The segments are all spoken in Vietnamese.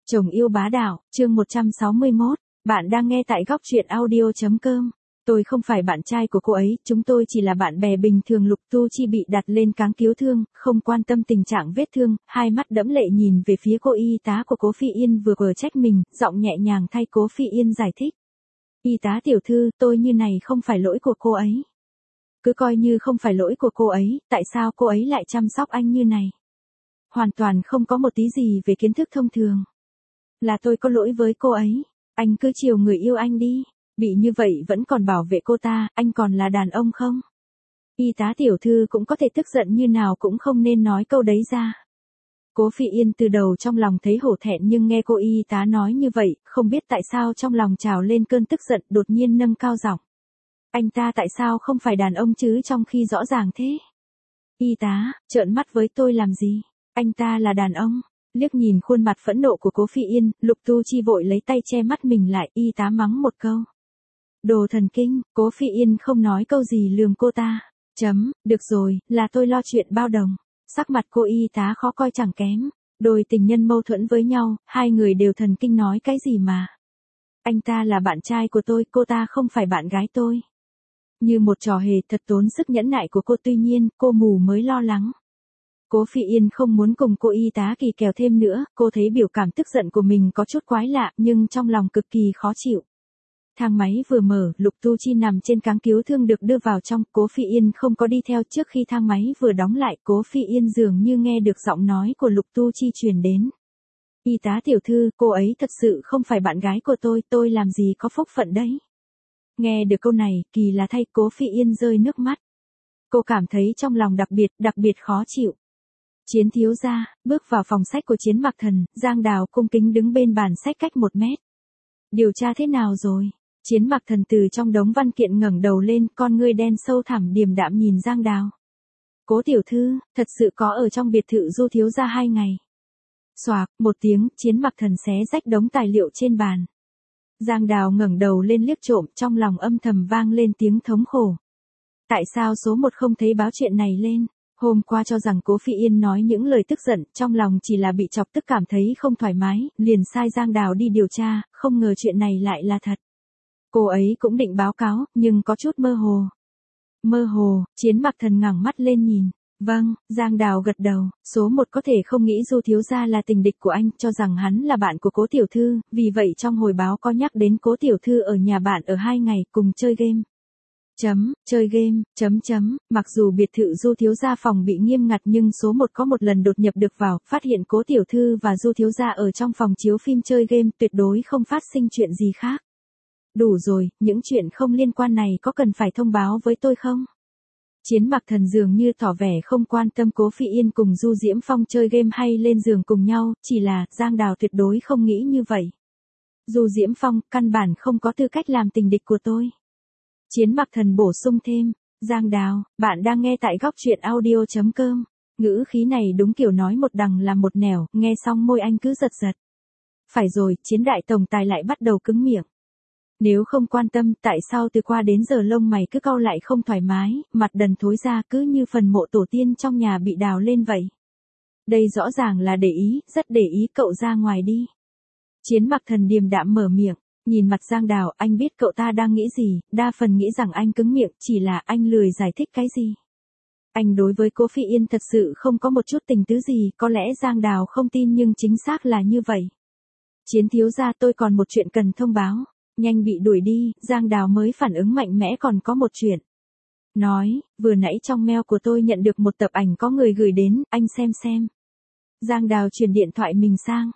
Chồng yêu bá đạo, chương 161, bạn đang nghe tại góc truyện audio.com. Tôi không phải bạn trai của cô ấy, chúng tôi chỉ là bạn bè bình thường. Lục Tu Chi bị đặt lên cáng cứu thương, không quan tâm tình trạng vết thương, hai mắt đẫm lệ nhìn về phía cô y tá của Cố Phi Yên vừa trách mình, giọng nhẹ nhàng thay Cố Phi Yên giải thích. Y tá tiểu thư, tôi như này không phải lỗi của cô ấy. Cứ coi như không phải lỗi của cô ấy, tại sao cô ấy lại chăm sóc anh như này? Hoàn toàn không có một tí gì về kiến thức thông thường. Là tôi có lỗi với cô ấy, anh cứ chiều người yêu anh đi, bị như vậy vẫn còn bảo vệ cô ta, anh còn là đàn ông không? Y tá tiểu thư cũng có thể tức giận như nào cũng không nên nói câu đấy ra. Cố Phi Yên từ đầu trong lòng thấy hổ thẹn nhưng nghe cô y tá nói như vậy, không biết tại sao trong lòng trào lên cơn tức giận đột nhiên nâng cao giọng. Anh ta tại sao không phải đàn ông chứ trong khi rõ ràng thế? Y tá, trợn mắt với tôi làm gì? Anh ta là đàn ông. Liếc nhìn khuôn mặt phẫn nộ của Cố Phi Yên, Lục Tu Chi vội lấy tay che mắt mình lại, y tá mắng một câu. Đồ thần kinh, Cố Phi Yên không nói câu gì lườm cô ta. Được rồi, là tôi lo chuyện bao đồng. Sắc mặt cô y tá khó coi chẳng kém. Đôi tình nhân mâu thuẫn với nhau, hai người đều thần kinh nói cái gì mà. Anh ta là bạn trai của tôi, cô ta không phải bạn gái tôi. Như một trò hề thật tốn sức nhẫn nại của cô, tuy nhiên, cô mù mới lo lắng. Cố Phi Yên không muốn cùng cô y tá kỳ kèo thêm nữa, cô thấy biểu cảm tức giận của mình có chút quái lạ nhưng trong lòng cực kỳ khó chịu. Thang máy vừa mở, Lục Tu Chi nằm trên cáng cứu thương được đưa vào trong, Cố Phi Yên không có đi theo. Trước khi thang máy vừa đóng lại, Cố Phi Yên dường như nghe được giọng nói của Lục Tu Chi truyền đến. Y tá tiểu thư, cô ấy thật sự không phải bạn gái của tôi làm gì có phúc phận đấy. Nghe được câu này, kỳ là thay, Cố Phi Yên rơi nước mắt. Cô cảm thấy trong lòng đặc biệt khó chịu. Chiến thiếu gia, bước vào phòng sách của Chiến Mặc Thần, Giang Đào cung kính đứng bên bàn sách cách 1 mét. Điều tra thế nào rồi? Chiến Mặc Thần từ trong đống văn kiện ngẩng đầu lên, con ngươi đen sâu thẳm điềm đạm nhìn Giang Đào. Cố tiểu thư, thật sự có ở trong biệt thự Du thiếu gia 2 ngày. Xoạc, một tiếng, Chiến Mặc Thần xé rách đống tài liệu trên bàn. Giang Đào ngẩng đầu lên liếc trộm, trong lòng âm thầm vang lên tiếng thống khổ. Tại sao số 1 không thấy báo chuyện này lên? Hôm qua cho rằng Cố Phi Yên nói những lời tức giận, trong lòng chỉ là bị chọc tức cảm thấy không thoải mái, liền sai Giang Đào đi điều tra, không ngờ chuyện này lại là thật. Cô ấy cũng định báo cáo, nhưng có chút mơ hồ. Mơ hồ, Chiến Mặc Thần ngẩng mắt lên nhìn. Vâng, Giang Đào gật đầu, số 1 có thể không nghĩ Du thiếu gia là tình địch của anh, cho rằng hắn là bạn của Cố tiểu thư, vì vậy trong hồi báo có nhắc đến Cố tiểu thư ở nhà bạn ở 2 ngày cùng chơi game. Chơi game, mặc dù biệt thự Du thiếu gia phòng bị nghiêm ngặt nhưng số 1 có một lần đột nhập được vào, phát hiện Cố tiểu thư và Du thiếu gia ở trong phòng chiếu phim chơi game, tuyệt đối không phát sinh chuyện gì khác. Đủ rồi, những chuyện không liên quan này có cần phải thông báo với tôi không? Chiến Mặc Thần dường như tỏ vẻ không quan tâm Cố Phi Yên cùng Du Diễm Phong chơi game hay lên giường cùng nhau, chỉ là Giang Đào tuyệt đối không nghĩ như vậy. Du Diễm Phong căn bản không có tư cách làm tình địch của tôi. Chiến Mặc Thần bổ sung thêm, Giang Đào, bạn đang nghe tại góc truyện audio.com. Ngữ khí này đúng kiểu nói một đằng làm một nẻo, nghe xong môi anh cứ giật giật. Phải rồi, Chiến đại tổng tài lại bắt đầu cứng miệng. Nếu không quan tâm, tại sao từ qua đến giờ lông mày cứ cau lại không thoải mái, mặt đần thối ra cứ như phần mộ tổ tiên trong nhà bị đào lên vậy. Đây rõ ràng là để ý, rất để ý, cậu ra ngoài đi. Chiến Mặc Thần điềm đạm mở miệng. Nhìn mặt Giang Đào, anh biết cậu ta đang nghĩ gì, đa phần nghĩ rằng anh cứng miệng, chỉ là anh lười giải thích cái gì. Anh đối với Cố Phi Yên thật sự không có một chút tình tứ gì, có lẽ Giang Đào không tin nhưng chính xác là như vậy. Chiến thiếu gia, tôi còn một chuyện cần thông báo. Nhanh bị đuổi đi, Giang Đào mới phản ứng mạnh mẽ, còn có một chuyện. Nói, vừa nãy trong mail của tôi nhận được một tập ảnh có người gửi đến, anh xem. Giang Đào truyền điện thoại mình sang.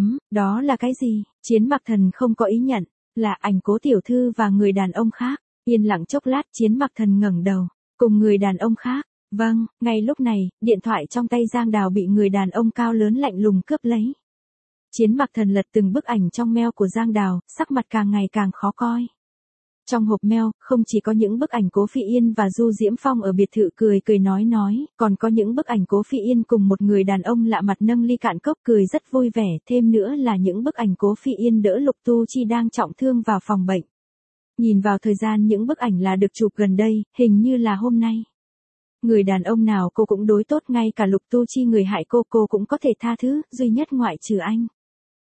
Đó là cái gì? Chiến Mặc Thần không có ý nhận, là ảnh Cố tiểu thư và người đàn ông khác. Yên lặng chốc lát, Chiến Mặc Thần ngẩng đầu, cùng người đàn ông khác. Vâng, ngay lúc này, điện thoại trong tay Giang Đào bị người đàn ông cao lớn lạnh lùng cướp lấy. Chiến Mặc Thần lật từng bức ảnh trong mail của Giang Đào, sắc mặt càng ngày càng khó coi. Trong hộp mail, không chỉ có những bức ảnh Cố Phi Yên và Du Diễm Phong ở biệt thự cười nói, còn có những bức ảnh Cố Phi Yên cùng một người đàn ông lạ mặt nâng ly cạn cốc cười rất vui vẻ, thêm nữa là những bức ảnh Cố Phi Yên đỡ Lục Tu Chi đang trọng thương vào phòng bệnh. Nhìn vào thời gian những bức ảnh là được chụp gần đây, hình như là hôm nay. Người đàn ông nào cô cũng đối tốt, ngay cả Lục Tu Chi người hại cô cũng có thể tha thứ, duy nhất ngoại trừ anh.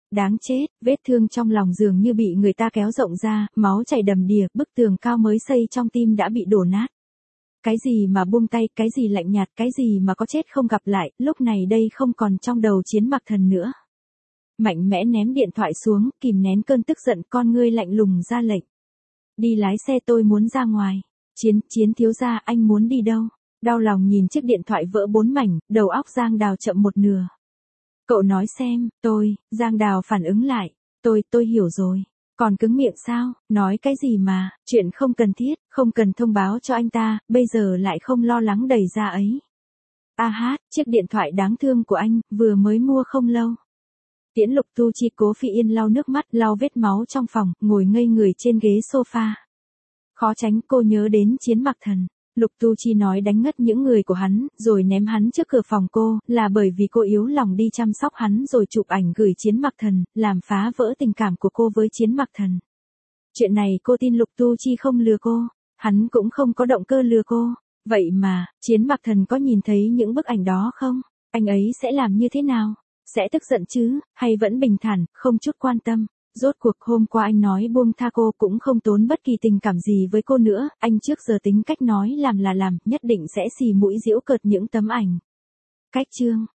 Đáng chết, vết thương trong lòng dường như bị người ta kéo rộng ra, máu chảy đầm đìa, bức tường cao mới xây trong tim đã bị đổ nát. Cái gì mà buông tay, cái gì lạnh nhạt, cái gì mà có chết không gặp lại, lúc này đây không còn trong đầu Chiến Mặc Thần nữa. Mạnh mẽ ném điện thoại xuống, kìm nén cơn tức giận, con ngươi lạnh lùng ra lệnh. Đi lái xe, tôi muốn ra ngoài. Chiến thiếu gia, anh muốn đi đâu? Đau lòng nhìn chiếc điện thoại vỡ 4 mảnh, đầu óc Giang Đào chậm một nửa. Cậu nói xem, Giang Đào phản ứng lại. Tôi hiểu rồi. Còn cứng miệng sao, nói cái gì mà, chuyện không cần thiết, không cần thông báo cho anh ta, bây giờ lại không lo lắng đẩy ra ấy. Chiếc điện thoại đáng thương của anh, vừa mới mua không lâu. Tiễn Lục Tu Chi Cố Phi Yên lau nước mắt, lau vết máu trong phòng, ngồi ngây người trên ghế sofa. Khó tránh cô nhớ đến Chiến Mặc Thần. Lục Tu Chi nói đánh ngất những người của hắn, rồi ném hắn trước cửa phòng cô, là bởi vì cô yếu lòng đi chăm sóc hắn rồi chụp ảnh gửi Chiến Mặc Thần, làm phá vỡ tình cảm của cô với Chiến Mặc Thần. Chuyện này cô tin Lục Tu Chi không lừa cô, hắn cũng không có động cơ lừa cô. Vậy mà, Chiến Mặc Thần có nhìn thấy những bức ảnh đó không? Anh ấy sẽ làm như thế nào? Sẽ tức giận chứ, hay vẫn bình thản, không chút quan tâm? Rốt cuộc hôm qua anh nói buông tha cô cũng không tốn bất kỳ tình cảm gì với cô nữa, anh trước giờ tính cách nói làm là làm, nhất định sẽ xì mũi giễu cợt những tấm ảnh. Cách chương